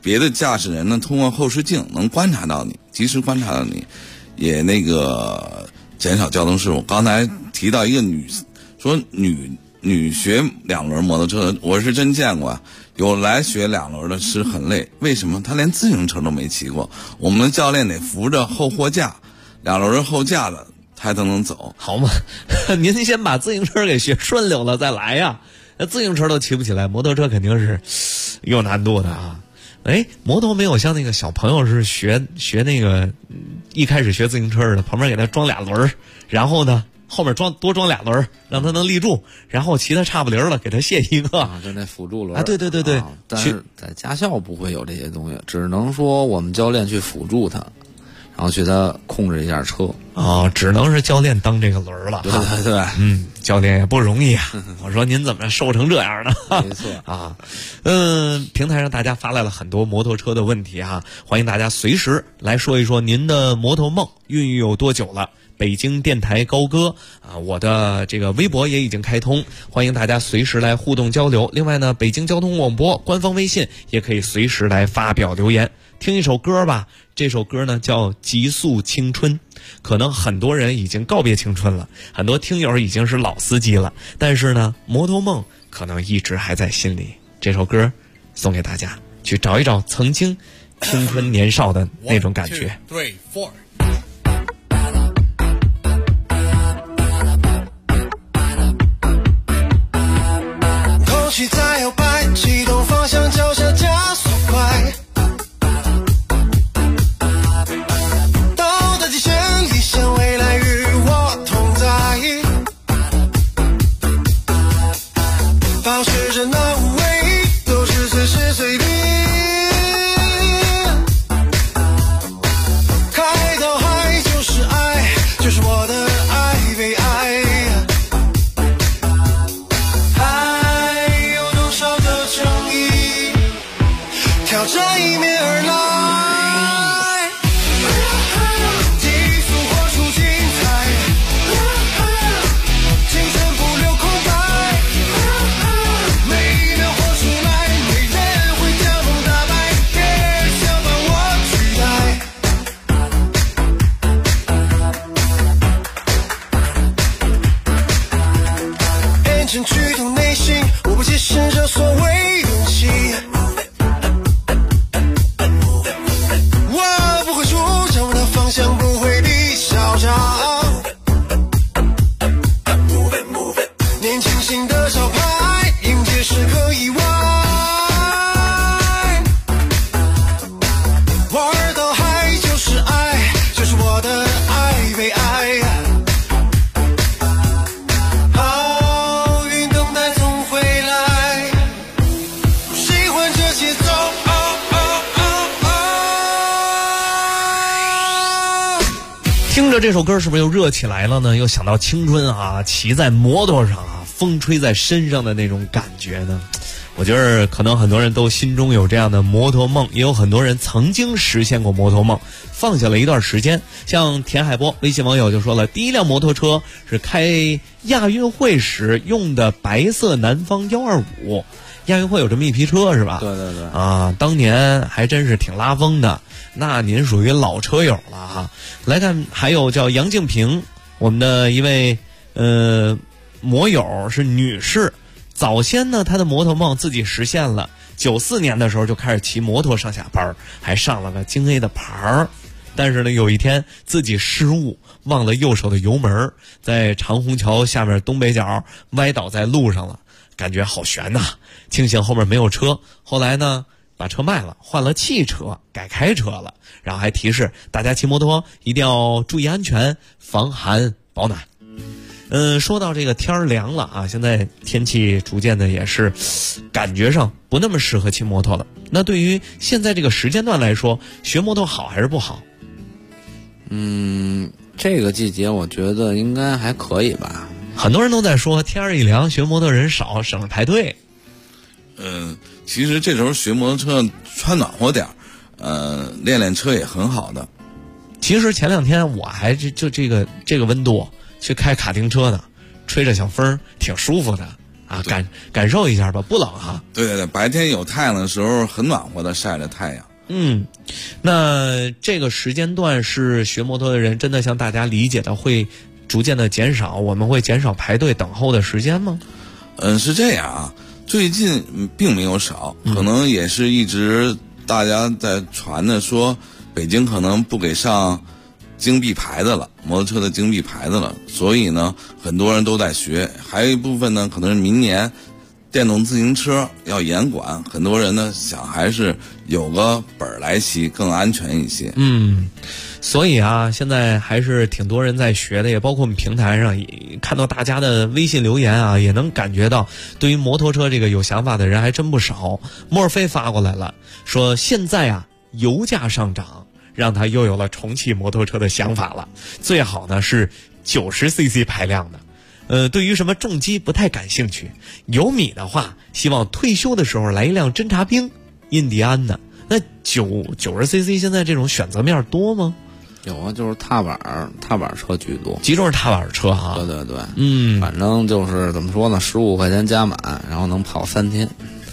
别的驾驶人呢，通过后视镜能观察到你，及时观察到你，也那个减少交通事故。刚才提到一个女学2轮摩托车，我是真见过，有来学2轮的是很累，为什么？他连自行车都没骑过，我们的教练得扶着后货架，2轮后架的他才能走。 好嘛，您先把自行车给学顺溜了再来呀。那自行车都骑不起来，摩托车肯定是有难度的啊。摩托没有像那个小朋友是学那个一开始学自行车的，旁边给他装2轮，然后呢后面多装2轮，让他能立住，然后骑他差不离了，给他卸一个就那辅助轮啊。对， 但是在驾校不会有这些东西，只能说我们教练去辅助他，然后去他控制一下车。 只能是教练当这个轮了。 对， 教练也不容易啊。我说您怎么瘦成这样呢？ 没错啊。平台上大家发来了很多摩托车的问题啊，欢迎大家随时来说一说您的摩托梦孕育有多久了。北京电台高歌啊，我的这个微博也已经开通，欢迎大家随时来互动交流。另外呢，北京交通广播官方微信也可以随时来发表留言。听一首歌吧，这首歌呢叫《极速青春》。可能很多人已经告别青春了，很多听友已经是老司机了，但是呢，摩托梦可能一直还在心里。这首歌送给大家，去找一找曾经青春年少的那种感觉。 1, 2, 3, 4 空气在摇摆，启动方向脚下加速快，到达极限，理想未来与我同在，保持着那无畏，都是随时随地，开到海就是爱，就是我的爱被爱。挑战迎面而来，极速活出精彩，青春不留空白，每一秒活出来，没人会将梦打败，别人想把我取代。engine驱动内心，我不解释这所谓勇气。方向不会比嚣张，年轻型的招牌，迎接时刻意外，玩到嗨就是爱，就是我的爱被爱，好运等待总会来，喜欢这节奏。 听着这首歌是不是又热起来了呢？又想到青春啊，骑在摩托上啊，风吹在身上的那种感觉呢。我觉得可能很多人都心中有这样的摩托梦，也有很多人曾经实现过摩托梦，放下了一段时间。像田海波微信网友就说了，第一辆摩托车是开亚运会时用的白色南方125。亚运会有这么一批车是吧？ 对啊，当年还真是挺拉风的。那您属于老车友了哈。来看，还有叫杨静平，我们的一位摩友是女士。早先呢，她的摩托梦自己实现了。94年的时候就开始骑摩托上下班，还上了个京 A 的牌儿。但是呢，有一天自己失误，忘了右手的油门，在长虹桥下面东北角歪倒在路上了。感觉好悬呐！庆幸后面没有车，后来呢把车卖了，换了汽车，改开车了。然后还提示大家骑摩托一定要注意安全，防寒保暖。说到这个天儿凉了啊，现在天气逐渐的也是感觉上不那么适合骑摩托了。那对于现在这个时间段来说，学摩托好还是不好？ 这个季节我觉得应该还可以吧。 很多人都在说天儿一凉学摩托人少，省着排队。 其实这时候学摩托车穿暖和点练练车也很好的。 其实前2天我还就这个温度去开卡丁车呢，吹着小风挺舒服的。 啊，感受一下吧，不冷哈。 对，白天有太阳的时候很暖和的，晒着太阳。 那这个时间段是学摩托的人真的像大家理解的会逐渐的减少，我们会减少排队等候的时间吗？ 是这样啊，最近并没有少，可能也是一直大家在传的说北京可能不给上京 B 牌的了，摩托车的京 B 牌的了，所以呢很多人都在学，还有一部分呢可能是明年电动自行车要严管，很多人呢想还是有个本儿来骑更安全一些。 所以啊，现在还是挺多人在学的，也包括我们平台上也看到大家的微信留言啊，也能感觉到对于摩托车这个有想法的人还真不少。莫非发过来了，说现在啊油价上涨，让他又有了重启摩托车的想法了，最好呢是90cc 排量的。对于什么重机不太感兴趣，有米的话希望退休的时候来一辆侦察兵印第安的。那90cc 现在这种选择面多吗？ 有啊，就是踏板车居多， 集中是踏板车哈。 对，反正就是怎么说呢，15块钱加满，然后能跑3天。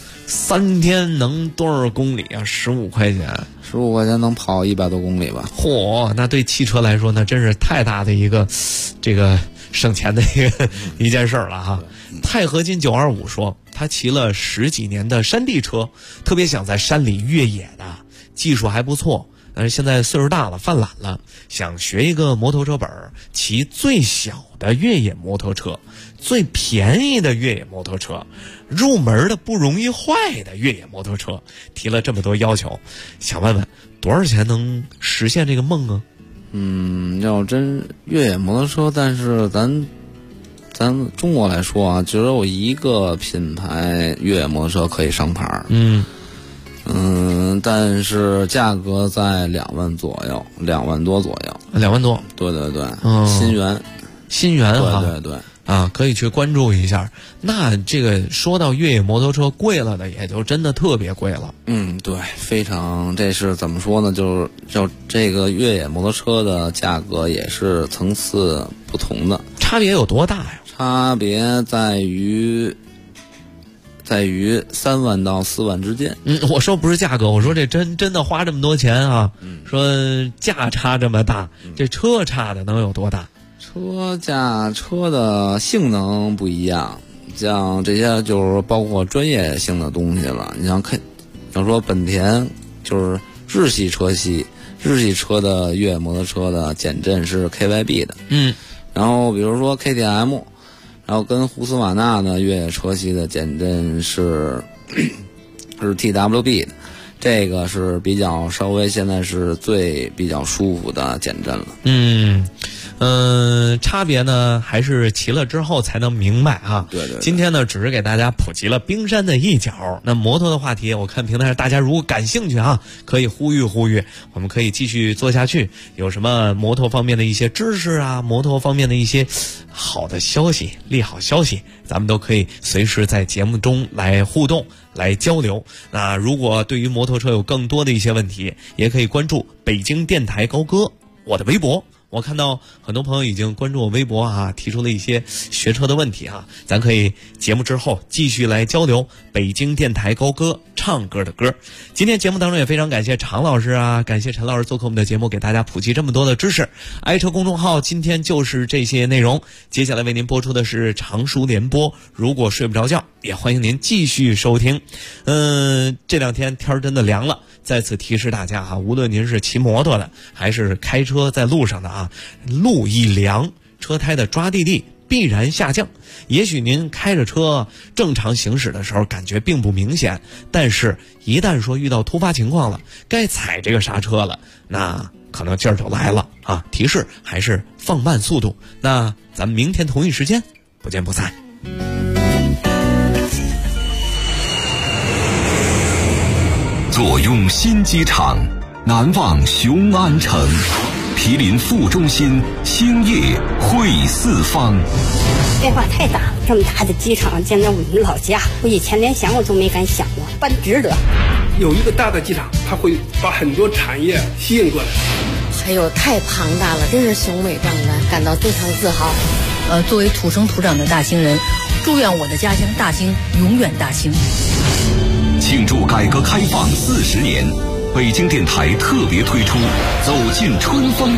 3天能多少公里啊？15块钱 ，15块钱能跑100多公里吧？ 嚯，那对汽车来说，那真是太大的一个这个省钱的一件事了哈。钛合金925说，他骑了10几年的山地车，特别想在山里越野的，技术还不错。但是现在岁数大了，犯懒了，想学一个摩托车本，骑最小的越野摩托车，最便宜的越野摩托车，入门的不容易坏的越野摩托车，提了这么多要求，想问问多少钱能实现这个梦啊？ 要真越野摩托车，但是咱中国来说啊，只有一个品牌越野摩托车可以上牌。但是价格在2万左右，2万多左右 ，2万多。 对，新源哈， 对啊，可以去关注一下。那这个说到越野摩托车贵了的，也就真的特别贵了。 对，非常，这是怎么说呢？就这个越野摩托车的价格也是层次不同的。 差别有多大呀？ 差别在于3万到4万之间。 我说不是价格，我说这真的花这么多钱啊。说价差这么大，这车差的能有多大？ 车的性能不一样，像这些就是包括专业性的东西了。你像说本田就是日系车的越野摩托车的减震是 KYB 的。然后比如说 KTM。然后跟胡斯瓦纳的越野车系的减震是 TWB 的，这个是比较稍微现在是比较舒服的减震了。 差别呢还是骑了之后才能明白啊。 对。 今天呢只是给大家普及了冰山的一角。那摩托的话题，我看平台上大家如果感兴趣啊，可以呼吁，我们可以继续做下去。有什么摩托方面的一些知识啊，摩托方面的一些好的消息、利好消息，咱们都可以随时在节目中来互动、来交流。那如果对于摩托车有更多的一些问题，也可以关注北京电台高哥我的微博。我看到很多朋友已经关注我微博啊，提出了一些学车的问题啊，咱可以节目之后继续来交流。北京电台高歌唱歌的歌。今天节目当中也非常感谢常老师啊，感谢陈老师做客我们的节目，给大家普及这么多的知识。爱车公众号今天就是这些内容，接下来为您播出的是常熟联播。如果睡不着觉，也欢迎您继续收听。这两天天真的凉了，再次提示大家啊，无论您是骑摩托的还是开车在路上的啊，路一凉，车胎的抓地力必然下降。也许您开着车正常行驶的时候感觉并不明显，但是一旦说遇到突发情况了，该踩这个刹车了，那可能劲儿就来了啊！提示还是放慢速度。那咱们明天同一时间不见不散。 坐拥新机场，难忘雄安城。毗邻副中心，兴业汇四方。 变化太大了，这么大的机场，简直我们老家，我以前连想我都没敢想过，办值得。 有一个大的机场，它会把很多产业吸引过来。 哎呦，太庞大了，真是雄伟壮观，感到非常自豪。 作为土生土长的大兴人， 祝愿我的家乡大兴永远大兴。 庆祝改革开放40年，北京电台特别推出《走进春风》